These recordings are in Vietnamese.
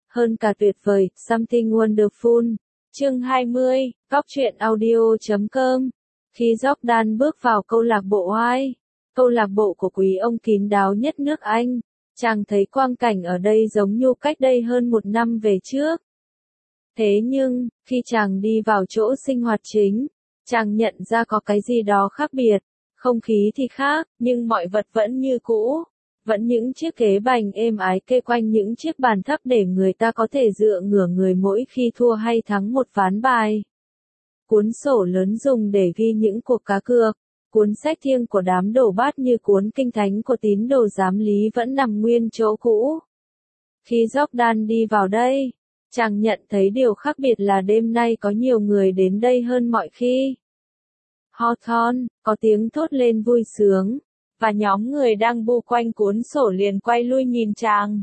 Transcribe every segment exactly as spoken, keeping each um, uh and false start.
hơn cả tuyệt vời, something wonderful. Chương hai mươi, góc truyện audio chấm com. Khi Jordan bước vào câu lạc bộ hai, câu lạc bộ của quý ông kín đáo nhất nước Anh, chàng thấy quang cảnh ở đây giống như cách đây hơn một năm về trước. Thế nhưng, khi chàng đi vào chỗ sinh hoạt chính, chàng nhận ra có cái gì đó khác biệt. Không khí thì khác, nhưng mọi vật vẫn như cũ. Vẫn những chiếc ghế bành êm ái kê quanh những chiếc bàn thấp để người ta có thể dựa ngửa người mỗi khi thua hay thắng một ván bài. Cuốn sổ lớn dùng để ghi những cuộc cá cược. Cuốn sách thiêng của đám đổ bát như cuốn kinh thánh của tín đồ giám lý vẫn nằm nguyên chỗ cũ. Khi Jordan đi vào đây, chàng nhận thấy điều khác biệt là đêm nay có nhiều người đến đây hơn mọi khi. Hawthorne, có tiếng thốt lên vui sướng, và nhóm người đang bu quanh cuốn sổ liền quay lui nhìn chàng.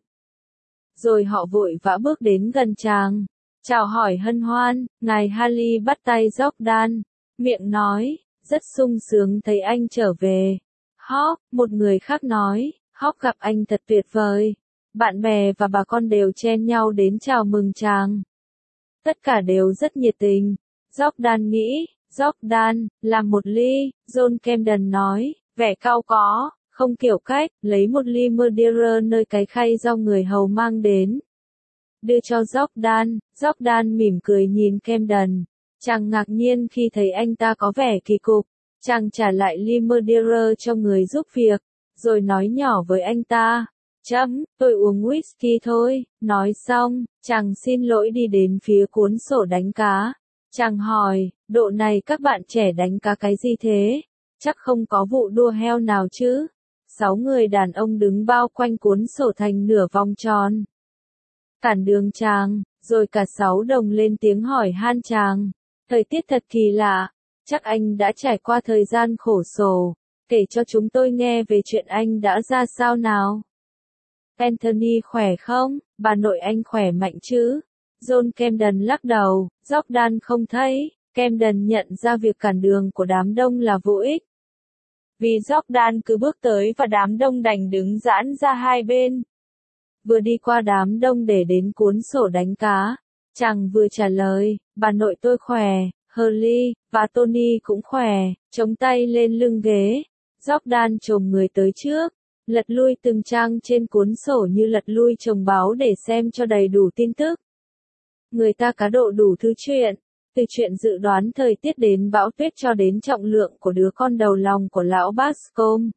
Rồi họ vội vã bước đến gần chàng, chào hỏi hân hoan. Ngài Harley bắt tay Jordan, miệng nói, rất sung sướng thấy anh trở về. Hawk, một người khác nói, Hawk gặp anh thật tuyệt vời. Bạn bè và bà con đều chen nhau đến chào mừng chàng. Tất cả đều rất nhiệt tình. Jordan nghĩ, Jordan, làm một ly, John Camden nói, vẻ cau có, không kiểu cách, lấy một ly Madeira nơi cái khay do người hầu mang đến. Đưa cho Jordan, Jordan mỉm cười nhìn Camden. Chàng ngạc nhiên khi thấy anh ta có vẻ kỳ cục. Chàng trả lại ly Madeira cho người giúp việc, rồi nói nhỏ với anh ta. Chấm, tôi uống whisky thôi. Nói xong, chàng xin lỗi đi đến phía cuốn sổ đánh cá. Chàng hỏi, độ này các bạn trẻ đánh cá cái gì thế? Chắc không có vụ đua heo nào chứ? Sáu người đàn ông đứng bao quanh cuốn sổ thành nửa vòng tròn. Cản đường chàng, rồi cả sáu đồng lên tiếng hỏi han chàng. Thời tiết thật kỳ lạ, chắc anh đã trải qua thời gian khổ sở. Kể cho chúng tôi nghe về chuyện anh đã ra sao nào? Anthony khỏe không? Bà nội anh khỏe mạnh chứ? John Camden lắc đầu, Jordan không thấy. Camden nhận ra việc cản đường của đám đông là vô ích. Vì Jordan cứ bước tới và đám đông đành đứng giãn ra hai bên. Vừa đi qua đám đông để đến cuốn sổ đánh cá, chàng vừa trả lời, bà nội tôi khỏe, Hurley, và Tony cũng khỏe, chống tay lên lưng ghế. Jordan chồm người tới trước, lật lui từng trang trên cuốn sổ như lật lui chồng báo để xem cho đầy đủ tin tức. Người ta cá độ đủ thứ chuyện, từ chuyện dự đoán thời tiết đến bão tuyết cho đến trọng lượng của đứa con đầu lòng của lão Bascom.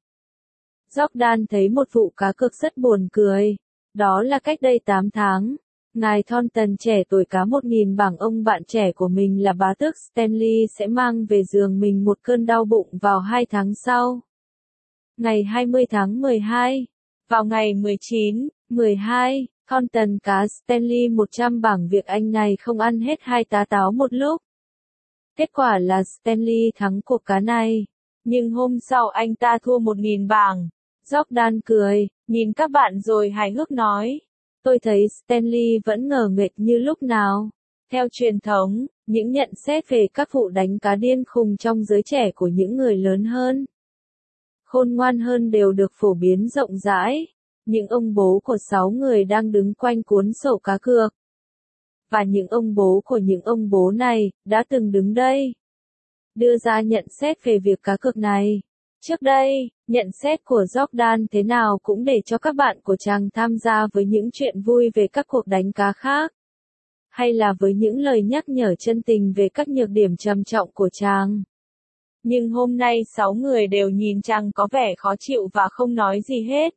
Jordan thấy một vụ cá cược rất buồn cười. Đó là cách đây tám tháng. Ngài Thornton trẻ tuổi cá một nghìn bảng ông bạn trẻ của mình là bá tước Stanley sẽ mang về giường mình một cơn đau bụng vào hai tháng sau. Ngày hai mươi tháng mười hai, vào ngày mười chín, mười hai, Thornton cá Stanley một trăm bảng việc anh này không ăn hết hai tá táo một lúc. Kết quả là Stanley thắng cuộc cá này, nhưng hôm sau anh ta thua một nghìn bảng. Jordan cười, nhìn các bạn rồi hài hước nói. Tôi thấy Stanley vẫn ngờ nghệch như lúc nào. Theo truyền thống, những nhận xét về các vụ đánh cá điên khùng trong giới trẻ của những người lớn hơn, khôn ngoan hơn đều được phổ biến rộng rãi. Những ông bố của sáu người đang đứng quanh cuốn sổ cá cược. Và những ông bố của những ông bố này, đã từng đứng đây. Đưa ra nhận xét về việc cá cược này. Trước đây, nhận xét của Jordan thế nào cũng để cho các bạn của chàng tham gia với những chuyện vui về các cuộc đánh cá khác. Hay là với những lời nhắc nhở chân tình về các nhược điểm trầm trọng của chàng. Nhưng hôm nay sáu người đều nhìn chàng có vẻ khó chịu và không nói gì hết.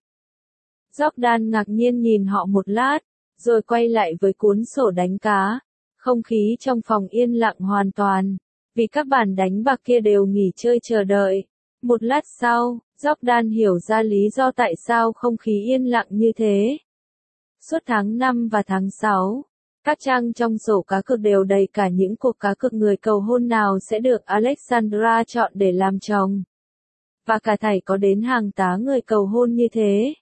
Jordan ngạc nhiên nhìn họ một lát, rồi quay lại với cuốn sổ đánh cá. Không khí trong phòng yên lặng hoàn toàn, vì các bàn đánh bạc kia đều nghỉ chơi chờ đợi. Một lát sau, Jordan hiểu ra lý do tại sao không khí yên lặng như thế. Suốt tháng năm và tháng sáu, các trang trong sổ cá cược đều đầy cả những cuộc cá cược người cầu hôn nào sẽ được Alexandra chọn để làm chồng. Và cả thảy có đến hàng tá người cầu hôn như thế.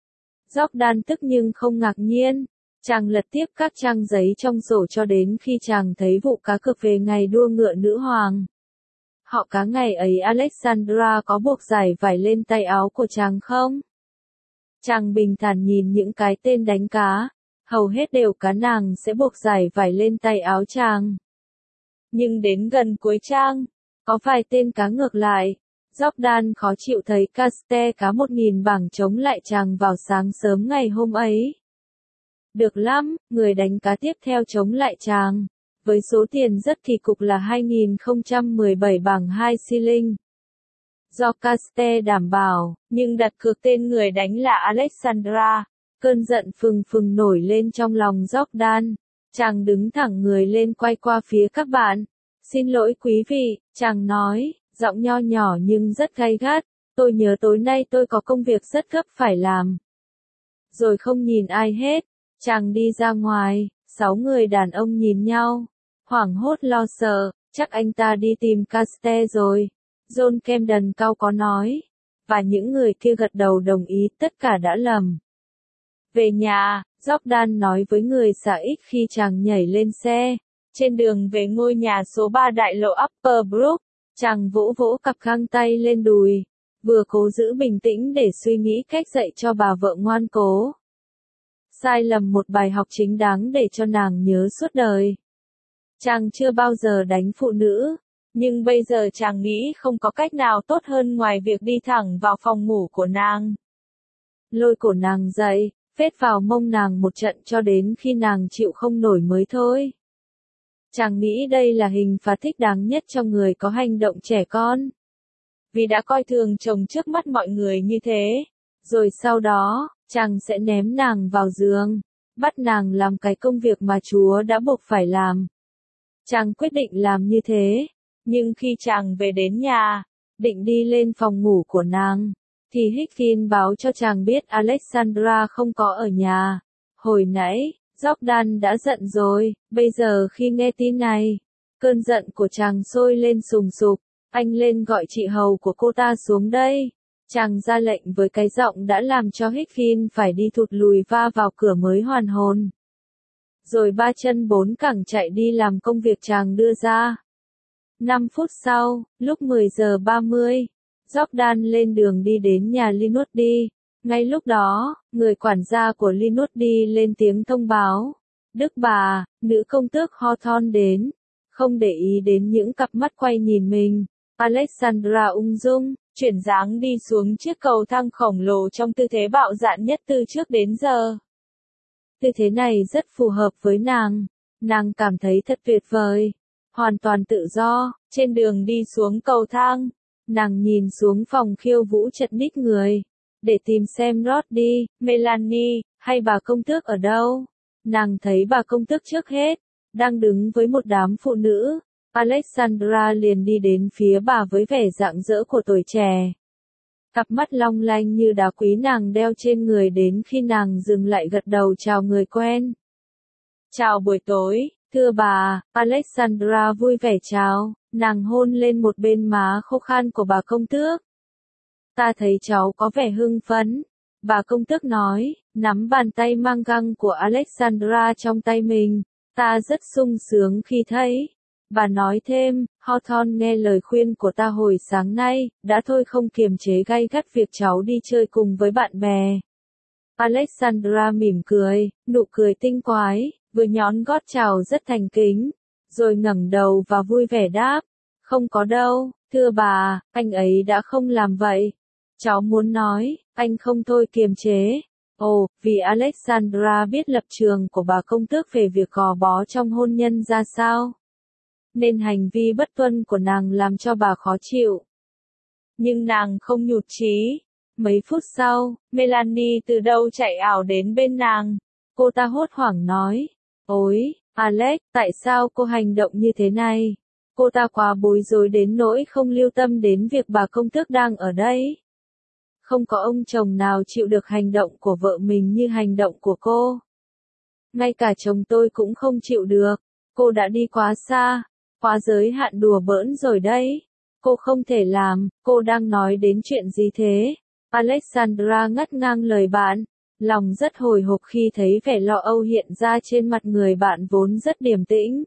Jordan tức nhưng không ngạc nhiên. Chàng lật tiếp các trang giấy trong sổ cho đến khi chàng thấy vụ cá cược về ngày đua ngựa nữ hoàng. Họ cá ngày ấy Alexandra có buộc dải vải lên tay áo của chàng không? Chàng bình thản nhìn những cái tên đánh cá. hầu hết đều cá nàng sẽ buộc giải vải lên tay áo chàng. Nhưng đến gần cuối trang, có vài tên cá ngược lại. Jordan khó chịu thấy Caste cá một nghìn bảng chống lại chàng vào sáng sớm ngày hôm ấy. Được lắm, người đánh cá tiếp theo chống lại chàng, với số tiền rất kỳ cục là hai nghìn không trăm mười bảy bảng hai xi linh. Do Caste đảm bảo, nhưng đặt cược tên người đánh là Alexandra. Cơn giận phừng phừng nổi lên trong lòng Jordan. Chàng đứng thẳng người lên quay qua phía các bạn. Xin lỗi quý vị, chàng nói, giọng nho nhỏ nhưng rất gay gắt. Tôi nhớ tối nay tôi có công việc rất gấp phải làm. Rồi không nhìn ai hết, chàng đi ra ngoài. Sáu người đàn ông nhìn nhau, hoảng hốt lo sợ, chắc anh ta đi tìm Caste rồi. John Camden cau có nói. Và những người kia gật đầu đồng ý, tất cả đã lầm. Về nhà, Jordan nói với người xà ích khi chàng nhảy lên xe. Trên đường về ngôi nhà số ba đại lộ Upper Brook, chàng vỗ vỗ cặp găng tay lên đùi, vừa cố giữ bình tĩnh để suy nghĩ cách dạy cho bà vợ ngoan cố. Sai lầm một bài học chính đáng để cho nàng nhớ suốt đời. Chàng chưa bao giờ đánh phụ nữ, nhưng bây giờ chàng nghĩ không có cách nào tốt hơn ngoài việc đi thẳng vào phòng ngủ của nàng. Lôi cổ nàng dậy, phết vào mông nàng một trận cho đến khi nàng chịu không nổi mới thôi. Chàng nghĩ đây là hình phạt thích đáng nhất cho người có hành động trẻ con. Vì đã coi thường chồng trước mắt mọi người như thế. Rồi sau đó, chàng sẽ ném nàng vào giường, bắt nàng làm cái công việc mà Chúa đã buộc phải làm. Chàng quyết định làm như thế, nhưng khi chàng về đến nhà, định đi lên phòng ngủ của nàng, thì Hickkin báo cho chàng biết Alexandra không có ở nhà. Hồi nãy, Jordan đã giận rồi, bây giờ khi nghe tin này, cơn giận của chàng sôi lên sùng sục. Anh lên gọi chị hầu của cô ta xuống đây. Chàng ra lệnh với cái giọng đã làm cho Hickkin phải đi thụt lùi va vào cửa mới hoàn hồn. Rồi ba chân bốn cẳng chạy đi làm công việc chàng đưa ra. Năm phút sau, lúc mười giờ ba mươi, Jordan lên đường đi đến nhà Linody. Ngay lúc đó, người quản gia của Linody lên tiếng thông báo. Đức bà, nữ công tước Hawthorne đến. Không để ý đến những cặp mắt quay nhìn mình, Alexandra ung dung, chuyển dáng đi xuống chiếc cầu thang khổng lồ trong tư thế bạo dạn nhất từ trước đến giờ. Tư thế này rất phù hợp với nàng. Nàng cảm thấy thật tuyệt vời. Hoàn toàn tự do, trên đường đi xuống cầu thang. Nàng nhìn xuống phòng khiêu vũ chật ních người. Để tìm xem Roddy, Melanie, hay bà công tước ở đâu. Nàng thấy bà công tước trước hết, đang đứng với một đám phụ nữ. Alexandra liền đi đến phía bà với vẻ rạng rỡ của tuổi trẻ. Cặp mắt long lanh như đá quý nàng đeo trên người đến khi nàng dừng lại gật đầu chào người quen. Chào buổi tối, thưa bà, Alexandra vui vẻ chào, nàng hôn lên một bên má khô khan của bà công tước. Ta thấy cháu có vẻ hưng phấn, bà công tước nói, nắm bàn tay mang găng của Alexandra trong tay mình, ta rất sung sướng khi thấy. Bà nói thêm, Hawthorne nghe lời khuyên của ta hồi sáng nay, đã thôi không kiềm chế gay gắt việc cháu đi chơi cùng với bạn bè. Alexandra mỉm cười, nụ cười tinh quái, vừa nhón gót chào rất thành kính, rồi ngẩng đầu và vui vẻ đáp, không có đâu, thưa bà, anh ấy đã không làm vậy. Cháu muốn nói, anh không thôi kiềm chế. Ồ, vì Alexandra biết lập trường của bà công tước về việc gò bó trong hôn nhân ra sao, nên hành vi bất tuân của nàng làm cho bà khó chịu. Nhưng nàng không nhụt chí. Mấy phút sau, Melanie từ đâu chạy ảo đến bên nàng. Cô ta hốt hoảng nói, ôi, Alex, tại sao cô hành động như thế này? Cô ta quá bối rối đến nỗi không lưu tâm đến việc bà công tước đang ở đây. Không có ông chồng nào chịu được hành động của vợ mình như hành động của cô. Ngay cả chồng tôi cũng không chịu được. Cô đã đi quá xa, quá giới hạn đùa bỡn rồi đấy. Cô không thể làm, cô đang nói đến chuyện gì thế? Alexandra ngắt ngang lời bạn, lòng rất hồi hộp khi thấy vẻ lo âu hiện ra trên mặt người bạn vốn rất điềm tĩnh.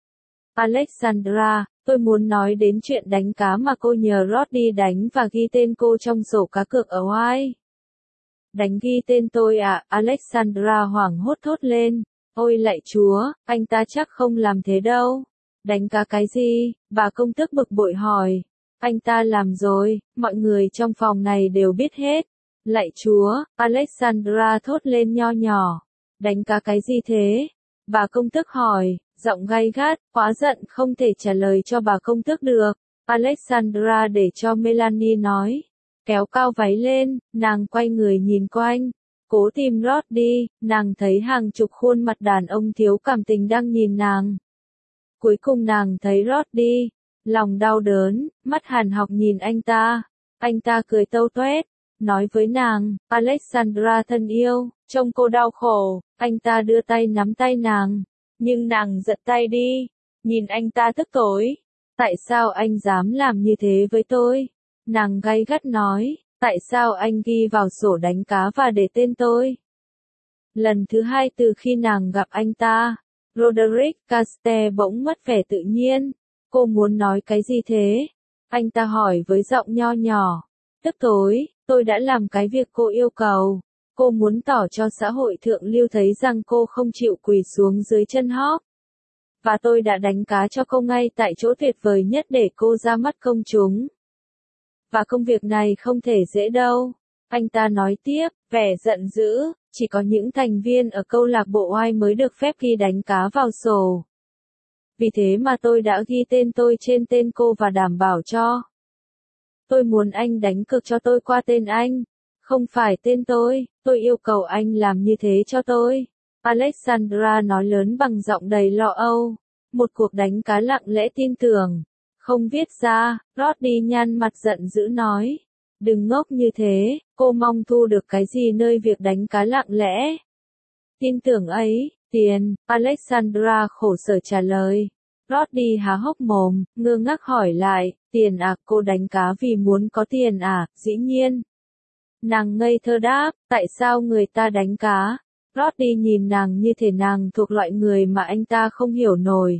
Alexandra, tôi muốn nói đến chuyện đánh cá mà cô nhờ Roddy đánh và ghi tên cô trong sổ cá cược ở Hawaii. Đánh ghi tên tôi à? Alexandra hoảng hốt thốt lên. Ôi lạy Chúa, anh ta chắc không làm thế đâu. Đánh cá cái gì? Bà công tước bực bội hỏi. Anh ta làm rồi, mọi người trong phòng này đều biết hết. Lạy Chúa, Alexandra thốt lên nho nhỏ. Đánh cá cái gì thế? Bà công tước hỏi, giọng gay gắt, quá giận không thể trả lời cho bà công tước được. Alexandra để cho Melanie nói. Kéo cao váy lên, nàng quay người nhìn quanh. Cố tìm Roddy, nàng thấy hàng chục khuôn mặt đàn ông thiếu cảm tình đang nhìn nàng. Cuối cùng nàng thấy Roddy, lòng đau đớn, mắt hàn học nhìn anh ta. Anh ta cười tâu toét, nói với nàng, Alexandra thân yêu, trông cô đau khổ. Anh ta đưa tay nắm tay nàng, nhưng nàng giật tay đi, nhìn anh ta tức tối. Tại sao anh dám làm như thế với tôi? Nàng gay gắt nói, tại sao anh ghi vào sổ đánh cá và để tên tôi? Lần thứ hai từ khi nàng gặp anh ta, Roderick Caste bỗng mất vẻ tự nhiên. Cô muốn nói cái gì thế? Anh ta hỏi với giọng nho nhỏ. Tức tối, tôi đã làm cái việc cô yêu cầu. Cô muốn tỏ cho xã hội thượng lưu thấy rằng cô không chịu quỳ xuống dưới chân Hawk. Và tôi đã đánh cá cho cô ngay tại chỗ tuyệt vời nhất để cô ra mắt công chúng. Và công việc này không thể dễ đâu. Anh ta nói tiếp, vẻ giận dữ, chỉ có những thành viên ở câu lạc bộ oai mới được phép ghi đánh cá vào sổ. Vì thế mà tôi đã ghi tên tôi trên tên cô và đảm bảo cho. Tôi muốn anh đánh cược cho tôi qua tên anh. Không phải tên tôi, tôi yêu cầu anh làm như thế cho tôi. Alexandra nói lớn bằng giọng đầy lo âu. Một cuộc đánh cá lặng lẽ tin tưởng. Không viết ra, Roddy nhăn mặt giận dữ nói. Đừng ngốc như thế, cô mong thu được cái gì nơi việc đánh cá lặng lẽ? Tin tưởng ấy, tiền, Alexandra khổ sở trả lời. Roddy há hốc mồm, ngơ ngác hỏi lại, tiền à, cô đánh cá vì muốn có tiền à, dĩ nhiên. Nàng ngây thơ đáp, tại sao người ta đánh cá? Roddy nhìn nàng như thể nàng thuộc loại người mà anh ta không hiểu nổi.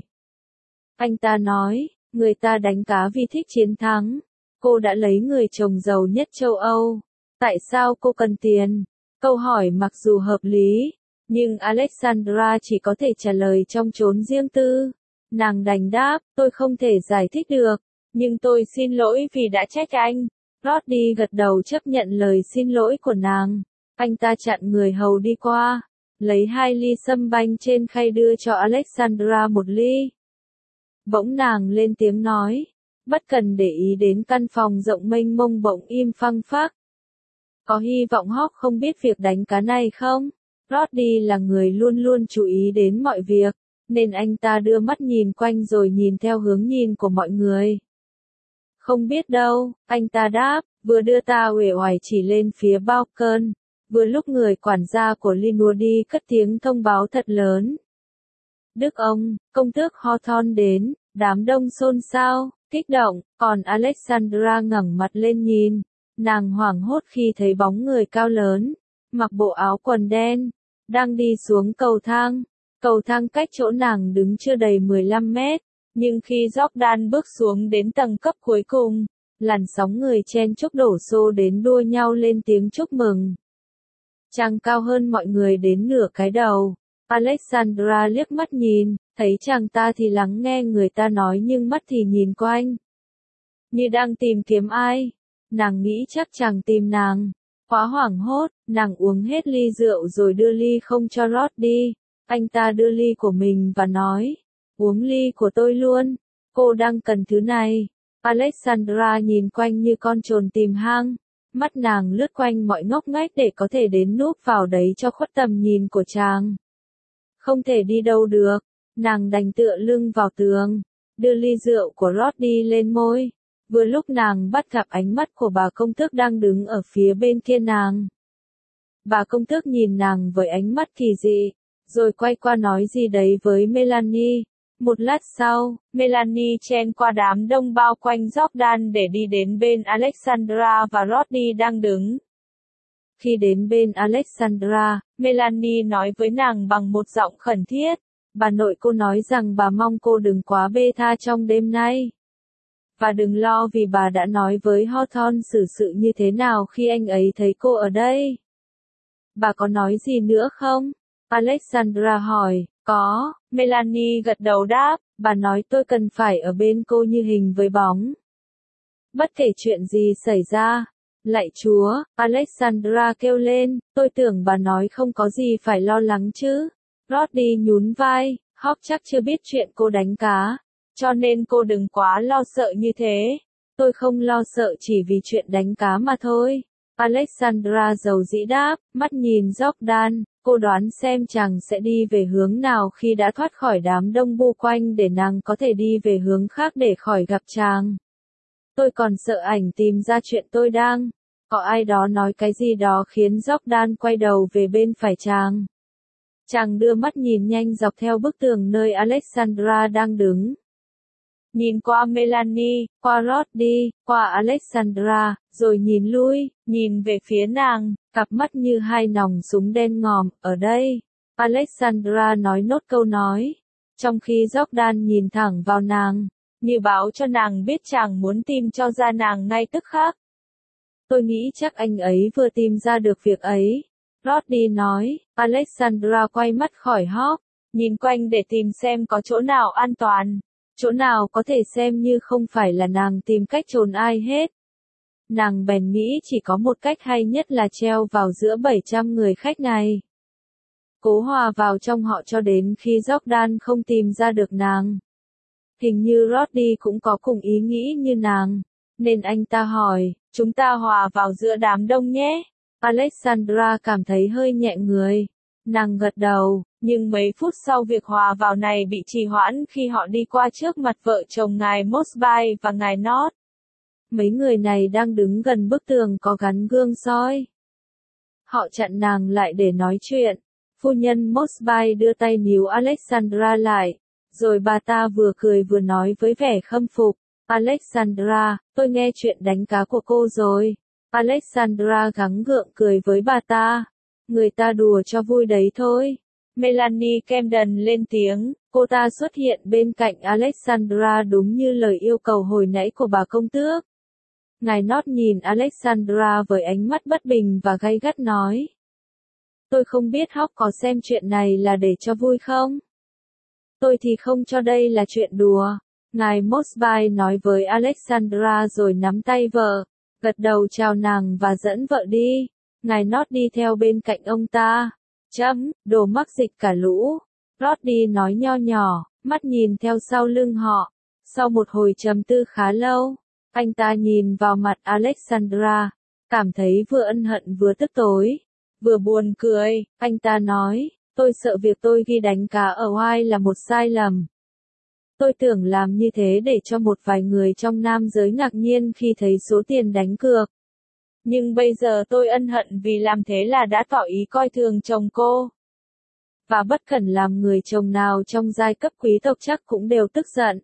Anh ta nói, người ta đánh cá vì thích chiến thắng. Cô đã lấy người chồng giàu nhất châu Âu. Tại sao cô cần tiền? Câu hỏi mặc dù hợp lý, nhưng Alexandra chỉ có thể trả lời trong chốn riêng tư. Nàng đành đáp, tôi không thể giải thích được, nhưng tôi xin lỗi vì đã trách anh. Roddy gật đầu chấp nhận lời xin lỗi của nàng. Anh ta chặn người hầu đi qua, lấy hai ly sâm banh trên khay đưa cho Alexandra một ly. Bỗng nàng lên tiếng nói, bất cần để ý đến căn phòng rộng mênh mông bỗng im phăng phắc. Có hy vọng Hawk không biết việc đánh cá này không? Roddy là người luôn luôn chú ý đến mọi việc, nên anh ta đưa mắt nhìn quanh rồi nhìn theo hướng nhìn của mọi người. Không biết đâu, anh ta đáp, vừa đưa ta uể oải chỉ lên phía balcony, vừa lúc người quản gia của Linwood cất tiếng thông báo thật lớn. Đức ông, công tước Hawthorne đến, đám đông xôn xao, kích động, còn Alexandra ngẩng mặt lên nhìn. Nàng hoảng hốt khi thấy bóng người cao lớn, mặc bộ áo quần đen, đang đi xuống cầu thang. Cầu thang cách chỗ nàng đứng chưa đầy mười lăm mét, nhưng khi Jordan bước xuống đến tầng cấp cuối cùng, làn sóng người chen chúc đổ xô đến đua nhau lên tiếng chúc mừng. Chàng cao hơn mọi người đến nửa cái đầu. Alexandra liếc mắt nhìn, thấy chàng ta thì lắng nghe người ta nói nhưng mắt thì nhìn quanh. Như đang tìm kiếm ai. Nàng nghĩ chắc chàng tìm nàng. Quá hoảng hốt, nàng uống hết ly rượu rồi đưa ly không cho Roddy. Anh ta đưa ly của mình và nói, uống ly của tôi luôn, cô đang cần thứ này. Alexandra nhìn quanh như con trồn tìm hang, mắt nàng lướt quanh mọi ngóc ngách để có thể đến núp vào đấy cho khuất tầm nhìn của chàng. Không thể đi đâu được, nàng đành tựa lưng vào tường, đưa ly rượu của Roddy lên môi. Vừa lúc nàng bắt gặp ánh mắt của bà công tước đang đứng ở phía bên kia nàng. Bà công tước nhìn nàng với ánh mắt kỳ dị, rồi quay qua nói gì đấy với Melanie. Một lát sau, Melanie chen qua đám đông bao quanh Jordan để đi đến bên Alexandra và Roddy đang đứng. Khi đến bên Alexandra, Melanie nói với nàng bằng một giọng khẩn thiết. Bà nội cô nói rằng bà mong cô đừng quá bê tha trong đêm nay. Và đừng lo vì bà đã nói với Hawthorne xử sự như thế nào khi anh ấy thấy cô ở đây. Bà có nói gì nữa không? Alexandra hỏi. Có, Melanie gật đầu đáp, bà nói tôi cần phải ở bên cô như hình với bóng. Bất kể chuyện gì xảy ra. Lạy Chúa, Alexandra kêu lên, tôi tưởng bà nói không có gì phải lo lắng chứ. Roddy nhún vai, Hawk chắc chưa biết chuyện cô đánh cá, cho nên cô đừng quá lo sợ như thế. Tôi không lo sợ chỉ vì chuyện đánh cá mà thôi. Alexandra dầu dĩ đáp, mắt nhìn Jordan, cô đoán xem chàng sẽ đi về hướng nào khi đã thoát khỏi đám đông bu quanh để nàng có thể đi về hướng khác để khỏi gặp chàng. Tôi còn sợ ảnh tìm ra chuyện tôi đang. Có ai đó nói cái gì đó khiến Jordan quay đầu về bên phải chàng. Chàng đưa mắt nhìn nhanh dọc theo bức tường nơi Alexandra đang đứng. Nhìn qua Melanie, qua Roddy, qua Alexandra, rồi nhìn lui, nhìn về phía nàng, cặp mắt như hai nòng súng đen ngòm, ở đây. Alexandra nói nốt câu nói, trong khi Jordan nhìn thẳng vào nàng, như báo cho nàng biết chàng muốn tìm cho ra nàng ngay tức khắc. Tôi nghĩ chắc anh ấy vừa tìm ra được việc ấy. Roddy nói, Alexandra quay mắt khỏi Hawk, nhìn quanh để tìm xem có chỗ nào an toàn, chỗ nào có thể xem như không phải là nàng tìm cách trốn ai hết. Nàng bèn nghĩ chỉ có một cách hay nhất là treo vào giữa bảy trăm người khách này. Cố hòa vào trong họ cho đến khi Jordan không tìm ra được nàng. Hình như Roddy cũng có cùng ý nghĩ như nàng, nên anh ta hỏi, chúng ta hòa vào giữa đám đông nhé. Alexandra cảm thấy hơi nhẹ người. Nàng gật đầu, nhưng mấy phút sau việc hòa vào này bị trì hoãn khi họ đi qua trước mặt vợ chồng ngài Mosby và ngài North. Mấy người này đang đứng gần bức tường có gắn gương soi. Họ chặn nàng lại để nói chuyện. Phu nhân Mosby đưa tay níu Alexandra lại, rồi bà ta vừa cười vừa nói với vẻ khâm phục. Alexandra, tôi nghe chuyện đánh cá của cô rồi. Alexandra gắng gượng cười với bà ta. Người ta đùa cho vui đấy thôi. Melanie Camden lên tiếng, cô ta xuất hiện bên cạnh Alexandra đúng như lời yêu cầu hồi nãy của bà công tước. Ngài North nhìn Alexandra với ánh mắt bất bình và gay gắt nói. Tôi không biết Hawk có xem chuyện này là để cho vui không? Tôi thì không cho đây là chuyện đùa. Ngài Mosby nói với Alexandra rồi nắm tay vợ, gật đầu chào nàng và dẫn vợ đi. Ngài North đi theo bên cạnh ông ta. Chấm, đồ mắc dịch cả lũ. Roddy nói nho nhỏ, mắt nhìn theo sau lưng họ. Sau một hồi trầm tư khá lâu, anh ta nhìn vào mặt Alexandra, cảm thấy vừa ân hận vừa tức tối, vừa buồn cười. Anh ta nói, tôi sợ việc tôi ghi đánh cá ở Hawaii là một sai lầm. Tôi tưởng làm như thế để cho một vài người trong nam giới ngạc nhiên khi thấy số tiền đánh cược. Nhưng bây giờ tôi ân hận vì làm thế là đã tỏ ý coi thường chồng cô. Và bất kể làm người chồng nào trong giai cấp quý tộc chắc cũng đều tức giận.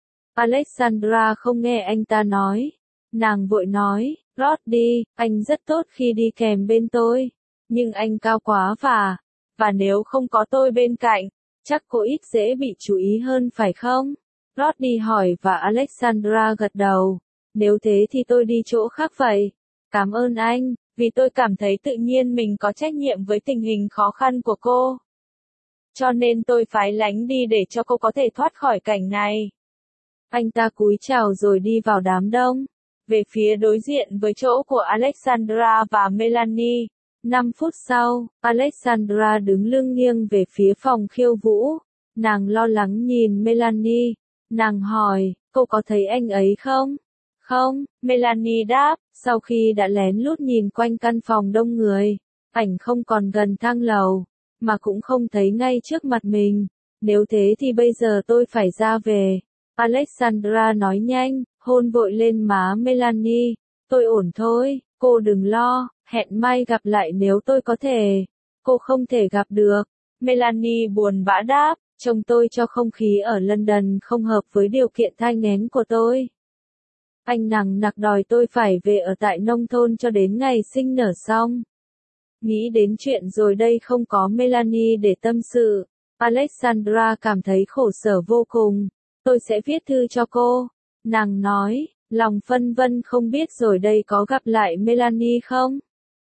Alexandra không nghe anh ta nói. Nàng vội nói, Roddy, anh rất tốt khi đi kèm bên tôi. Nhưng anh cao quá và, và nếu không có tôi bên cạnh, chắc cô ít dễ bị chú ý hơn phải không? Roddy hỏi và Alexandra gật đầu. Nếu thế thì tôi đi chỗ khác vậy. Cảm ơn anh, vì tôi cảm thấy tự nhiên mình có trách nhiệm với tình hình khó khăn của cô. Cho nên tôi phái lánh đi để cho cô có thể thoát khỏi cảnh này. Anh ta cúi chào rồi đi vào đám đông, về phía đối diện với chỗ của Alexandra và Melanie. Năm phút sau, Alexandra đứng lưng nghiêng về phía phòng khiêu vũ. Nàng lo lắng nhìn Melanie. Nàng hỏi, cô có thấy anh ấy không? Không, Melanie đáp, sau khi đã lén lút nhìn quanh căn phòng đông người. Ảnh không còn gần thang lầu, mà cũng không thấy ngay trước mặt mình. Nếu thế thì bây giờ tôi phải ra về. Alexandra nói nhanh, hôn vội lên má Melanie. Tôi ổn thôi, cô đừng lo, hẹn mai gặp lại nếu tôi có thể. Cô không thể gặp được. Melanie buồn bã đáp, chồng tôi cho không khí ở London không hợp với điều kiện thai nghén của tôi. Anh nằng nặc đòi tôi phải về ở tại nông thôn cho đến ngày sinh nở xong. Nghĩ đến chuyện rồi đây không có Melanie để tâm sự. Alexandra cảm thấy khổ sở vô cùng. Tôi sẽ viết thư cho cô. Nàng nói, lòng phân vân không biết rồi đây có gặp lại Melanie không?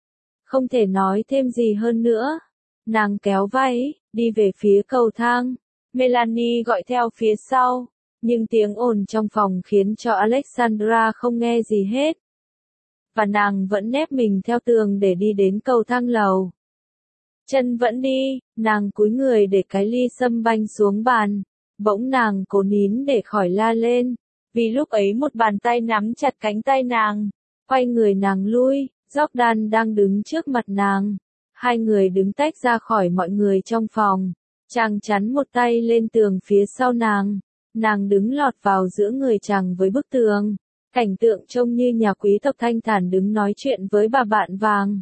Không thể nói thêm gì hơn nữa. Nàng kéo váy, đi về phía cầu thang. Melanie gọi theo phía sau, nhưng tiếng ồn trong phòng khiến cho Alexandra không nghe gì hết. Và nàng vẫn nép mình theo tường để đi đến cầu thang lầu. Chân vẫn đi, nàng cúi người để cái ly sâm banh xuống bàn. Bỗng nàng cố nín để khỏi la lên, vì lúc ấy một bàn tay nắm chặt cánh tay nàng. Quay người nàng lui, Jordan đang đứng trước mặt nàng. Hai người đứng tách ra khỏi mọi người trong phòng. Chàng chắn một tay lên tường phía sau nàng. Nàng đứng lọt vào giữa người chàng với bức tường. Cảnh tượng trông như nhà quý tộc thanh thản đứng nói chuyện với bà bạn vàng.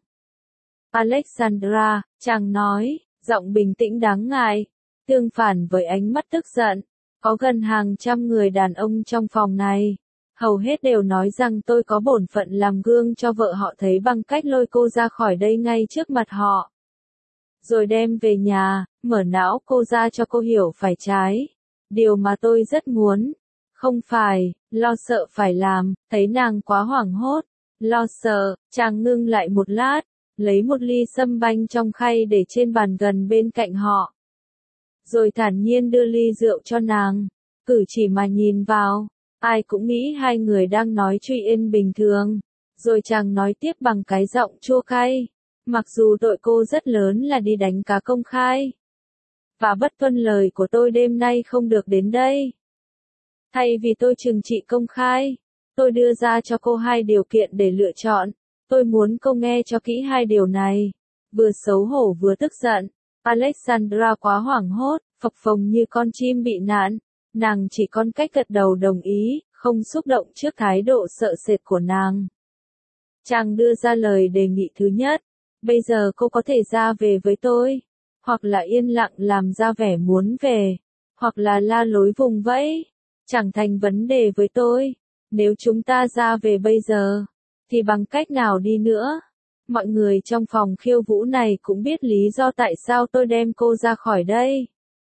Alexandra, chàng nói, giọng bình tĩnh đáng ngại, tương phản với ánh mắt tức giận. Có gần hàng trăm người đàn ông trong phòng này. Hầu hết đều nói rằng tôi có bổn phận làm gương cho vợ họ thấy bằng cách lôi cô ra khỏi đây ngay trước mặt họ. Rồi đem về nhà, mở não cô ra cho cô hiểu phải trái. Điều mà tôi rất muốn. Không phải, lo sợ phải làm, thấy nàng quá hoảng hốt. Lo sợ, chàng ngưng lại một lát, lấy một ly sâm banh trong khay để trên bàn gần bên cạnh họ. Rồi thản nhiên đưa ly rượu cho nàng, cử chỉ mà nhìn vào, ai cũng nghĩ hai người đang nói chuyện bình thường. Rồi chàng nói tiếp bằng cái giọng chua cay, mặc dù tội cô rất lớn là đi đánh cá công khai, và bất tuân lời của tôi đêm nay không được đến đây. Thay vì tôi trừng trị công khai, tôi đưa ra cho cô hai điều kiện để lựa chọn. Tôi muốn cô nghe cho kỹ hai điều này. Vừa xấu hổ vừa tức giận. Alexandra quá hoảng hốt, phập phồng như con chim bị nạn. Nàng chỉ còn cách gật đầu đồng ý, không xúc động trước thái độ sợ sệt của nàng. Chàng đưa ra lời đề nghị thứ nhất. Bây giờ cô có thể ra về với tôi. Hoặc là yên lặng làm ra vẻ muốn về. Hoặc là la lối vùng vẫy. Chẳng thành vấn đề với tôi. Nếu chúng ta ra về bây giờ, thì bằng cách nào đi nữa? Mọi người trong phòng khiêu vũ này cũng biết lý do tại sao tôi đem cô ra khỏi đây.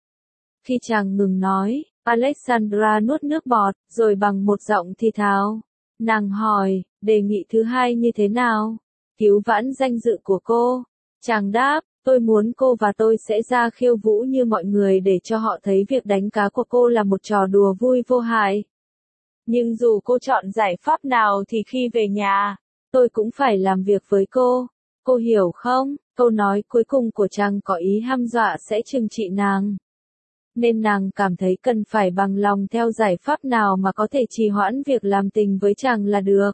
Khi chàng ngừng nói, Alexandra nuốt nước bọt, rồi bằng một giọng thì thào. Nàng hỏi, đề nghị thứ hai như thế nào? Cứu vãn danh dự của cô. Chàng đáp, tôi muốn cô và tôi sẽ ra khiêu vũ như mọi người để cho họ thấy việc đánh cá của cô là một trò đùa vui vô hại. Nhưng dù cô chọn giải pháp nào thì khi về nhà, tôi cũng phải làm việc với cô. Cô hiểu không? Câu nói cuối cùng của chàng có ý hăm dọa sẽ trừng trị nàng. Nên nàng cảm thấy cần phải bằng lòng theo giải pháp nào mà có thể trì hoãn việc làm tình với chàng là được.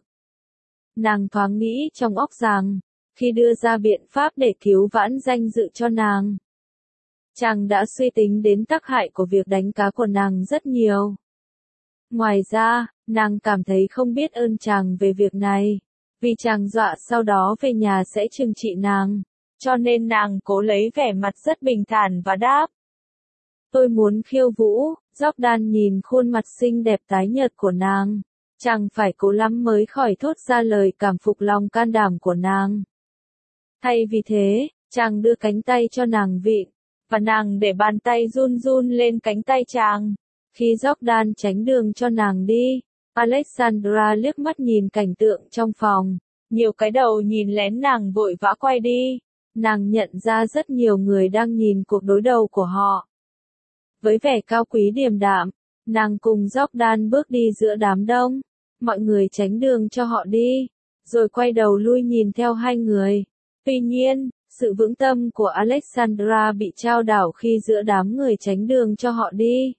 Nàng thoáng nghĩ trong óc rằng, khi đưa ra biện pháp để cứu vãn danh dự cho nàng, chàng đã suy tính đến tác hại của việc đánh cá của nàng rất nhiều. Ngoài ra, nàng cảm thấy không biết ơn chàng về việc này, vì chàng dọa sau đó về nhà sẽ trừng trị nàng, cho nên nàng cố lấy vẻ mặt rất bình thản và đáp. Tôi muốn khiêu vũ. Jordan nhìn khuôn mặt xinh đẹp tái nhợt của nàng, chàng phải cố lắm mới khỏi thốt ra lời cảm phục lòng can đảm của nàng. Thay vì thế, chàng đưa cánh tay cho nàng vịn, và nàng để bàn tay run run lên cánh tay chàng. Khi Jordan tránh đường cho nàng đi, Alexandra liếc mắt nhìn cảnh tượng trong phòng. Nhiều cái đầu nhìn lén nàng vội vã quay đi. Nàng nhận ra rất nhiều người đang nhìn cuộc đối đầu của họ. Với vẻ cao quý điềm đạm, nàng cùng Jordan bước đi giữa đám đông. Mọi người tránh đường cho họ đi, rồi quay đầu lui nhìn theo hai người. Tuy nhiên, sự vững tâm của Alexandra bị trao đảo khi giữa đám người tránh đường cho họ đi.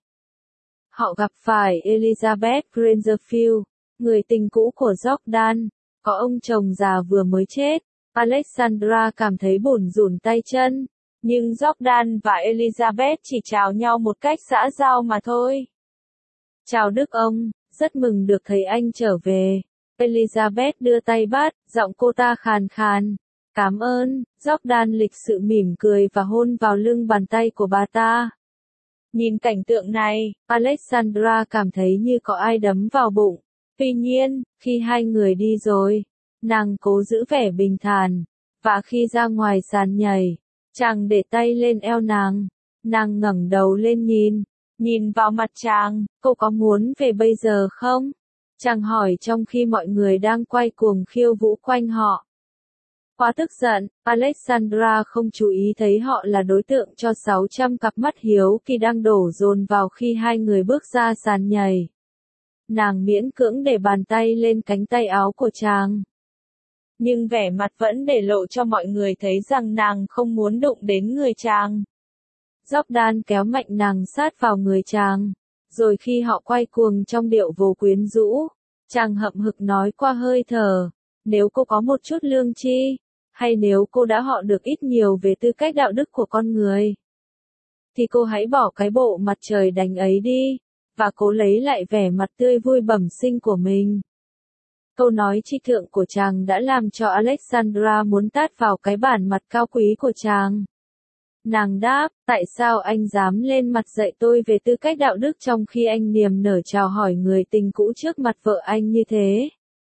Họ gặp phải Elizabeth Grangerfield, người tình cũ của Jordan, có ông chồng già vừa mới chết. Alexandra cảm thấy bủn rủn tay chân, nhưng Jordan và Elizabeth chỉ chào nhau một cách xã giao mà thôi. Chào Đức ông, rất mừng được thấy anh trở về. Elizabeth đưa tay bắt, giọng cô ta khàn khàn. Cảm ơn. Jordan lịch sự mỉm cười và hôn vào lưng bàn tay của bà ta. Nhìn cảnh tượng này, Alexandra cảm thấy như có ai đấm vào bụng. Tuy nhiên, khi hai người đi rồi, nàng cố giữ vẻ bình thản, và khi ra ngoài sàn nhảy, chàng để tay lên eo nàng. Nàng ngẩng đầu lên nhìn, nhìn vào mặt chàng, cô có muốn về bây giờ không? Chàng hỏi trong khi mọi người đang quay cuồng khiêu vũ quanh họ. Quá tức giận, Alexandra không chú ý thấy họ là đối tượng cho sáu trăm cặp mắt hiếu kỳ đang đổ dồn vào khi hai người bước ra sàn nhảy. Nàng miễn cưỡng để bàn tay lên cánh tay áo của chàng. Nhưng vẻ mặt vẫn để lộ cho mọi người thấy rằng nàng không muốn đụng đến người chàng. Jordan kéo mạnh nàng sát vào người chàng. Rồi khi họ quay cuồng trong điệu vô quyến rũ, chàng hậm hực nói qua hơi thở. Nếu cô có một chút lương tri, hay nếu cô đã họ được ít nhiều về tư cách đạo đức của con người, thì cô hãy bỏ cái bộ mặt trời đánh ấy đi, và cố lấy lại vẻ mặt tươi vui bẩm sinh của mình. Câu nói chi thượng của chàng đã làm cho Alexandra muốn tát vào cái bản mặt cao quý của chàng. Nàng đáp, tại sao anh dám lên mặt dạy tôi về tư cách đạo đức trong khi anh niềm nở chào hỏi người tình cũ trước mặt vợ anh như thế?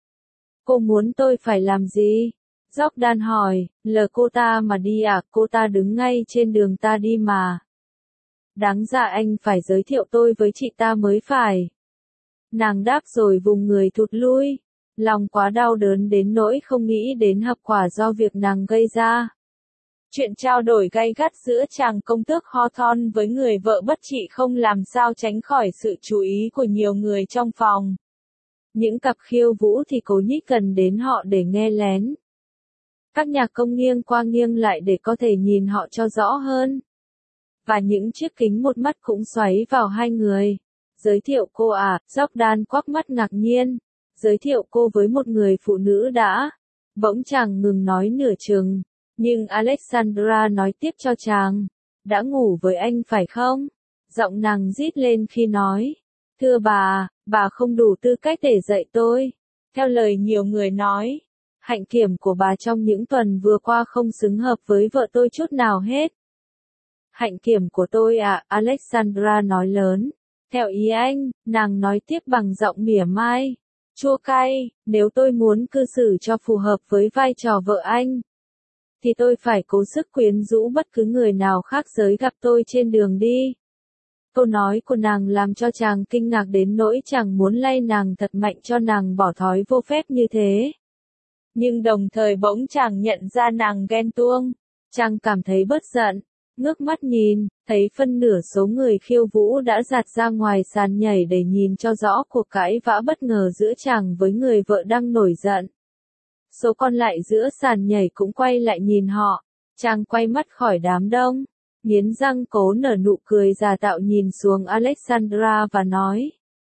Cô muốn tôi phải làm gì? Jordan hỏi, lờ cô ta mà đi à, cô ta đứng ngay trên đường ta đi mà. Đáng ra anh phải giới thiệu tôi với chị ta mới phải. Nàng đáp rồi vùng người thụt lui, lòng quá đau đớn đến nỗi không nghĩ đến hậu quả do việc nàng gây ra. Chuyện trao đổi gay gắt giữa chàng công tước Hawthorne với người vợ bất trị không làm sao tránh khỏi sự chú ý của nhiều người trong phòng. Những cặp khiêu vũ thì cố nhích gần đến họ để nghe lén. Các nhạc công nghiêng qua nghiêng lại để có thể nhìn họ cho rõ hơn. Và những chiếc kính một mắt cũng xoáy vào hai người. Giới thiệu cô à, Jordan quắc mắt ngạc nhiên. Giới thiệu cô với một người phụ nữ đã. Bỗng chàng ngừng nói nửa chừng. Nhưng Alexandra nói tiếp cho chàng. Đã ngủ với anh phải không? Giọng nàng rít lên khi nói. Thưa bà, bà không đủ tư cách để dạy tôi. Theo lời nhiều người nói, hạnh kiểm của bà trong những tuần vừa qua không xứng hợp với vợ tôi chút nào hết. Hạnh kiểm của tôi à, Alexandra nói lớn. Theo ý anh, nàng nói tiếp bằng giọng mỉa mai. Chua cay, nếu tôi muốn cư xử cho phù hợp với vai trò vợ anh, thì tôi phải cố sức quyến rũ bất cứ người nào khác giới gặp tôi trên đường đi. Câu nói của nàng làm cho chàng kinh ngạc đến nỗi chàng muốn lay nàng thật mạnh cho nàng bỏ thói vô phép như thế. Nhưng đồng thời bỗng chàng nhận ra nàng ghen tuông. Chàng cảm thấy bớt giận, ngước mắt nhìn, thấy phân nửa số người khiêu vũ đã giạt ra ngoài sàn nhảy để nhìn cho rõ cuộc cãi vã bất ngờ giữa chàng với người vợ đang nổi giận. Số còn lại giữa sàn nhảy cũng quay lại nhìn họ. Chàng quay mắt khỏi đám đông, nghiến răng cố nở nụ cười giả tạo nhìn xuống Alexandra và nói.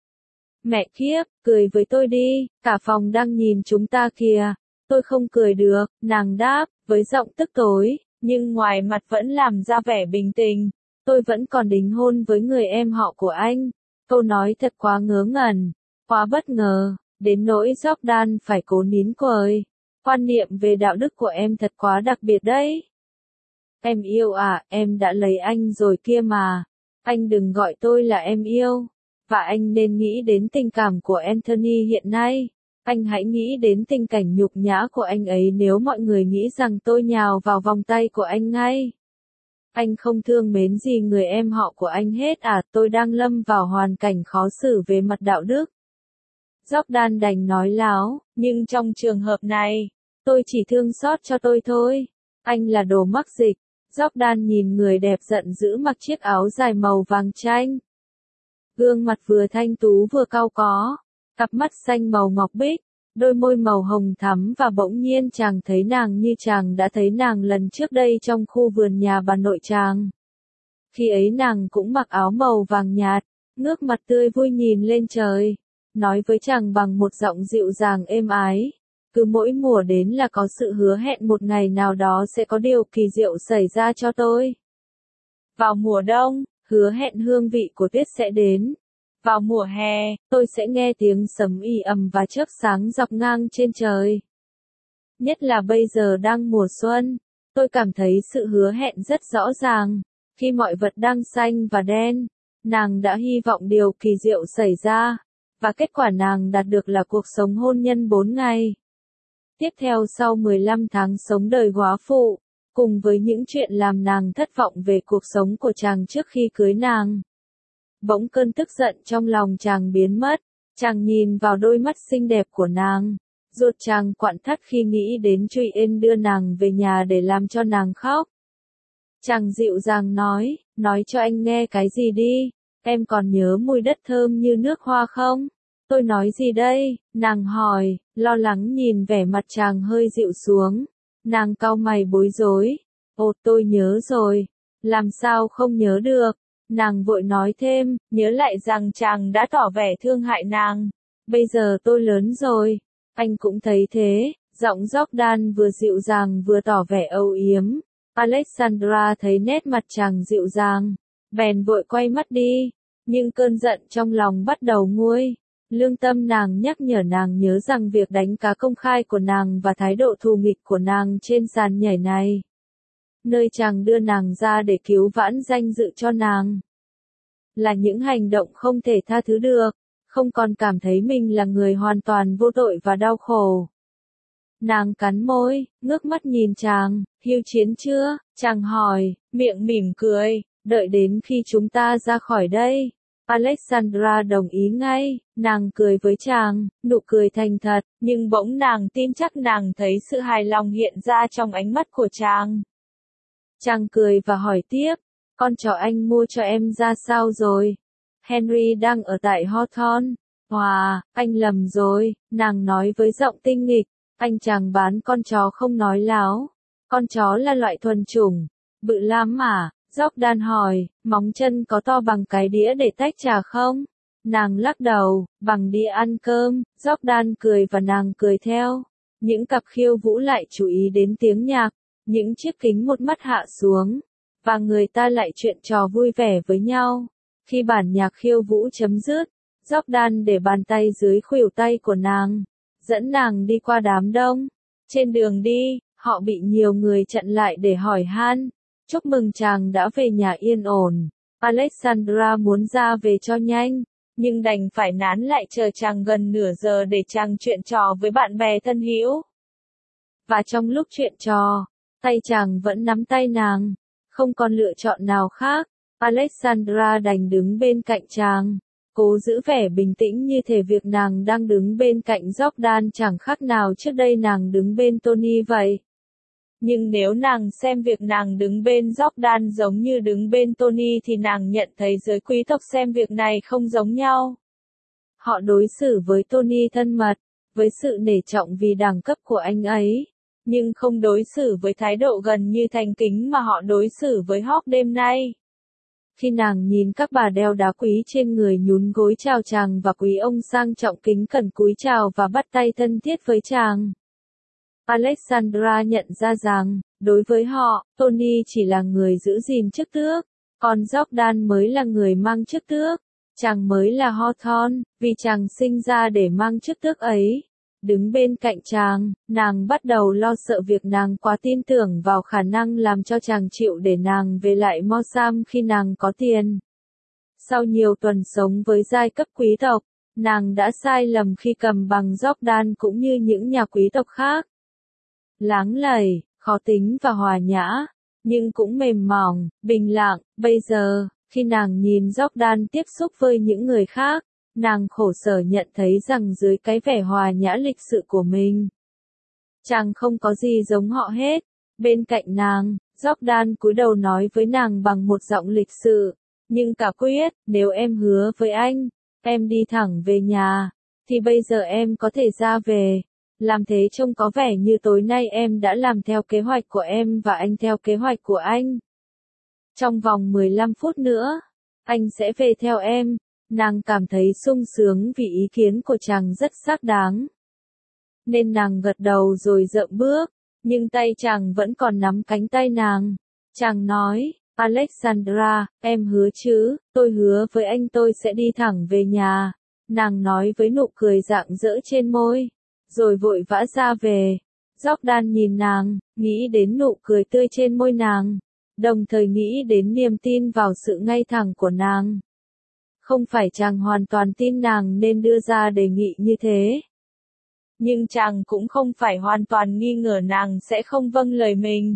Mẹ kiếp, cười với tôi đi, cả phòng đang nhìn chúng ta kìa. Tôi không cười được, nàng đáp, với giọng tức tối, nhưng ngoài mặt vẫn làm ra vẻ bình tĩnh. Tôi vẫn còn đính hôn với người em họ của anh. Câu nói thật quá ngớ ngẩn, quá bất ngờ, đến nỗi Jordan phải cố nín cười. Quan niệm về đạo đức của em thật quá đặc biệt đấy. Em yêu à, em đã lấy anh rồi kia mà. Anh đừng gọi tôi là em yêu. Và anh nên nghĩ đến tình cảm của Anthony hiện nay. Anh hãy nghĩ đến tình cảnh nhục nhã của anh ấy nếu mọi người nghĩ rằng tôi nhào vào vòng tay của anh ngay. Anh không thương mến gì người em họ của anh hết à, tôi đang lâm vào hoàn cảnh khó xử về mặt đạo đức. Jordan đành nói láo, nhưng trong trường hợp này, tôi chỉ thương xót cho tôi thôi. Anh là đồ mắc dịch. Jordan nhìn người đẹp giận dữ mặc chiếc áo dài màu vàng chanh. Gương mặt vừa thanh tú vừa cau có, cặp mắt xanh màu ngọc bích, đôi môi màu hồng thắm và bỗng nhiên chàng thấy nàng như chàng đã thấy nàng lần trước đây trong khu vườn nhà bà nội chàng. Khi ấy nàng cũng mặc áo màu vàng nhạt, ngước mặt tươi vui nhìn lên trời, nói với chàng bằng một giọng dịu dàng êm ái. Cứ mỗi mùa đến là có sự hứa hẹn một ngày nào đó sẽ có điều kỳ diệu xảy ra cho tôi. Vào mùa đông, hứa hẹn hương vị của tuyết sẽ đến. Vào mùa hè, tôi sẽ nghe tiếng sấm ì ầm và chớp sáng dọc ngang trên trời. Nhất là bây giờ đang mùa xuân, tôi cảm thấy sự hứa hẹn rất rõ ràng. Khi mọi vật đang xanh và đen, nàng đã hy vọng điều kỳ diệu xảy ra, và kết quả nàng đạt được là cuộc sống hôn nhân bốn ngày. Tiếp theo sau mười lăm tháng sống đời góa phụ, cùng với những chuyện làm nàng thất vọng về cuộc sống của chàng trước khi cưới nàng. Bỗng cơn tức giận trong lòng chàng biến mất, chàng nhìn vào đôi mắt xinh đẹp của nàng, ruột chàng quặn thắt khi nghĩ đến Truy Yên đưa nàng về nhà để làm cho nàng khóc. Chàng dịu dàng nói, nói cho anh nghe cái gì đi, em còn nhớ mùi đất thơm như nước hoa không? Tôi nói gì đây? Nàng hỏi, lo lắng nhìn vẻ mặt chàng hơi dịu xuống. Nàng cau mày bối rối. Ồ, tôi nhớ rồi. Làm sao không nhớ được? Nàng vội nói thêm, nhớ lại rằng chàng đã tỏ vẻ thương hại nàng. Bây giờ tôi lớn rồi. Anh cũng thấy thế. Giọng Jordan vừa dịu dàng vừa tỏ vẻ âu yếm. Alexandra thấy nét mặt chàng dịu dàng, bèn vội quay mắt đi. Nhưng cơn giận trong lòng bắt đầu nguôi. Lương tâm nàng nhắc nhở nàng nhớ rằng việc đánh cá công khai của nàng và thái độ thù nghịch của nàng trên sàn nhảy này, nơi chàng đưa nàng ra để cứu vãn danh dự cho nàng, là những hành động không thể tha thứ được, không còn cảm thấy mình là người hoàn toàn vô tội và đau khổ. Nàng cắn môi, ngước mắt nhìn chàng, hiếu chiến chưa? Chàng hỏi, miệng mỉm cười, đợi đến khi chúng ta ra khỏi đây. Alexandra đồng ý ngay, nàng cười với chàng, nụ cười thành thật, nhưng bỗng nàng tin chắc nàng thấy sự hài lòng hiện ra trong ánh mắt của chàng. Chàng cười và hỏi tiếp, con chó anh mua cho em ra sao rồi? Henry đang ở tại Hawthorne. Hòa, anh lầm rồi, nàng nói với giọng tinh nghịch, anh chàng bán con chó không nói láo. Con chó là loại thuần chủng, bự lắm mà. Jordan hỏi, móng chân có to bằng cái đĩa để tách trà không? Nàng lắc đầu, bằng đĩa ăn cơm. Jordan cười và nàng cười theo. Những cặp khiêu vũ lại chú ý đến tiếng nhạc, những chiếc kính một mắt hạ xuống, và người ta lại chuyện trò vui vẻ với nhau. Khi bản nhạc khiêu vũ chấm dứt, Jordan để bàn tay dưới khuỷu tay của nàng, dẫn nàng đi qua đám đông. Trên đường đi, họ bị nhiều người chặn lại để hỏi han. Chúc mừng chàng đã về nhà yên ổn. Alexandra muốn ra về cho nhanh, nhưng đành phải nán lại chờ chàng gần nửa giờ để chàng chuyện trò với bạn bè thân hữu. Và trong lúc chuyện trò, tay chàng vẫn nắm tay nàng, không còn lựa chọn nào khác. Alexandra đành đứng bên cạnh chàng, cố giữ vẻ bình tĩnh như thể việc nàng đang đứng bên cạnh Jordan chẳng khác nào trước đây nàng đứng bên Tony vậy. Nhưng nếu nàng xem việc nàng đứng bên Jordan giống như đứng bên Tony thì nàng nhận thấy giới quý tộc xem việc này không giống nhau. Họ đối xử với Tony thân mật, với sự nể trọng vì đẳng cấp của anh ấy, nhưng không đối xử với thái độ gần như thành kính mà họ đối xử với Hawk đêm nay. Khi nàng nhìn các bà đeo đá quý trên người nhún gối chào chàng và quý ông sang trọng kính cẩn cúi chào và bắt tay thân thiết với chàng, Alexandra nhận ra rằng, đối với họ, Tony chỉ là người giữ gìn chức tước, còn Jordan mới là người mang chức tước. Chàng mới là Hawthorne, vì chàng sinh ra để mang chức tước ấy. Đứng bên cạnh chàng, nàng bắt đầu lo sợ việc nàng quá tin tưởng vào khả năng làm cho chàng chịu để nàng về lại Mossam khi nàng có tiền. Sau nhiều tuần sống với giai cấp quý tộc, nàng đã sai lầm khi cầm bằng Jordan cũng như những nhà quý tộc khác. Láng lầy, khó tính và hòa nhã, nhưng cũng mềm mỏng, bình lặng. Bây giờ, khi nàng nhìn Jordan tiếp xúc với những người khác, nàng khổ sở nhận thấy rằng dưới cái vẻ hòa nhã lịch sự của mình, chàng không có gì giống họ hết. Bên cạnh nàng, Jordan cúi đầu nói với nàng bằng một giọng lịch sự, nhưng cả quyết, nếu em hứa với anh, em đi thẳng về nhà, thì bây giờ em có thể ra về. Làm thế trông có vẻ như tối nay em đã làm theo kế hoạch của em và anh theo kế hoạch của anh. Trong vòng mười lăm phút nữa, anh sẽ về theo em. Nàng cảm thấy sung sướng vì ý kiến của chàng rất xác đáng. Nên nàng gật đầu rồi dậm bước, nhưng tay chàng vẫn còn nắm cánh tay nàng. Chàng nói, Alexandra, em hứa chứ? Tôi hứa với anh tôi sẽ đi thẳng về nhà. Nàng nói với nụ cười rạng rỡ trên môi, rồi vội vã ra về. Jordan nhìn nàng, nghĩ đến nụ cười tươi trên môi nàng, đồng thời nghĩ đến niềm tin vào sự ngay thẳng của nàng. Không phải chàng hoàn toàn tin nàng nên đưa ra đề nghị như thế, nhưng chàng cũng không phải hoàn toàn nghi ngờ nàng sẽ không vâng lời mình.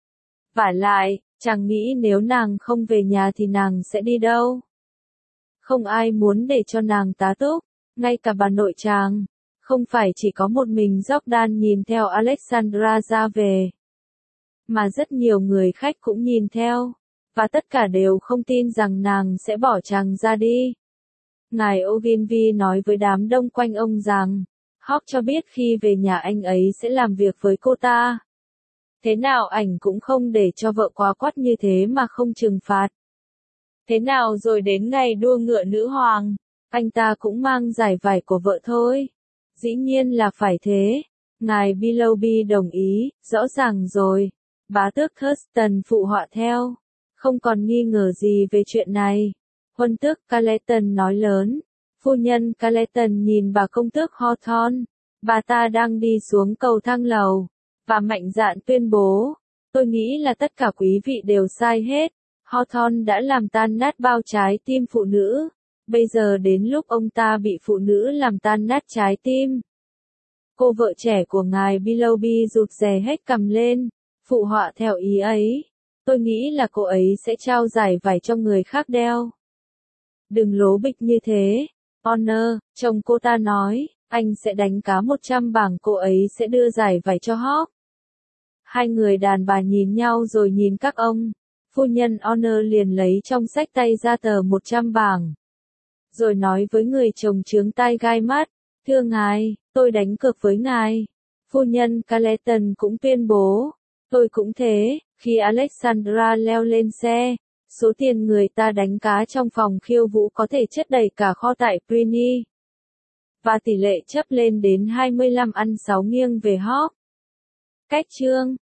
Vả lại, chàng nghĩ nếu nàng không về nhà thì nàng sẽ đi đâu? Không ai muốn để cho nàng tá túc, ngay cả bà nội chàng. Không phải chỉ có một mình Jordan nhìn theo Alexandra ra về, mà rất nhiều người khách cũng nhìn theo, và tất cả đều không tin rằng nàng sẽ bỏ chàng ra đi. Ngài Ogilvy nói với đám đông quanh ông rằng, Hawke cho biết khi về nhà anh ấy sẽ làm việc với cô ta. Thế nào ảnh cũng không để cho vợ quá quắt như thế mà không trừng phạt. Thế nào rồi đến ngày đua ngựa nữ hoàng, anh ta cũng mang giải vải của vợ thôi. Dĩ nhiên là phải thế. Ngài Willoughby đồng ý, rõ ràng rồi. Bá tước Thurston phụ họa theo. Không còn nghi ngờ gì về chuyện này. Huân tước Carleton nói lớn. Phu nhân Carleton nhìn bà công tước Hawthorne. Bà ta đang đi xuống cầu thang lầu, và mạnh dạn tuyên bố. Tôi nghĩ là tất cả quý vị đều sai hết. Hawthorne đã làm tan nát bao trái tim phụ nữ. Bây giờ đến lúc ông ta bị phụ nữ làm tan nát trái tim. Cô vợ trẻ của ngài Willoughby rụt rè hết cằm lên, phụ họa theo ý ấy. Tôi nghĩ là cô ấy sẽ trao giải vải cho người khác đeo. Đừng lố bịch như thế, Honor, chồng cô ta nói, anh sẽ đánh cá một trăm bảng, cô ấy sẽ đưa giải vải cho Hawke. Hai người đàn bà nhìn nhau rồi nhìn các ông. Phu nhân Honor liền lấy trong xách tay ra tờ một trăm bảng. Rồi nói với người chồng chướng tai gai mắt, thưa ngài, tôi đánh cược với ngài. Phu nhân Carleton cũng tuyên bố, tôi cũng thế. Khi Alexandra leo lên xe, số tiền người ta đánh cá trong phòng khiêu vũ có thể chất đầy cả kho tại Prinny. Và tỷ lệ chấp lên đến hai mươi lăm ăn sáu nghiêng về Hawke. Cách chương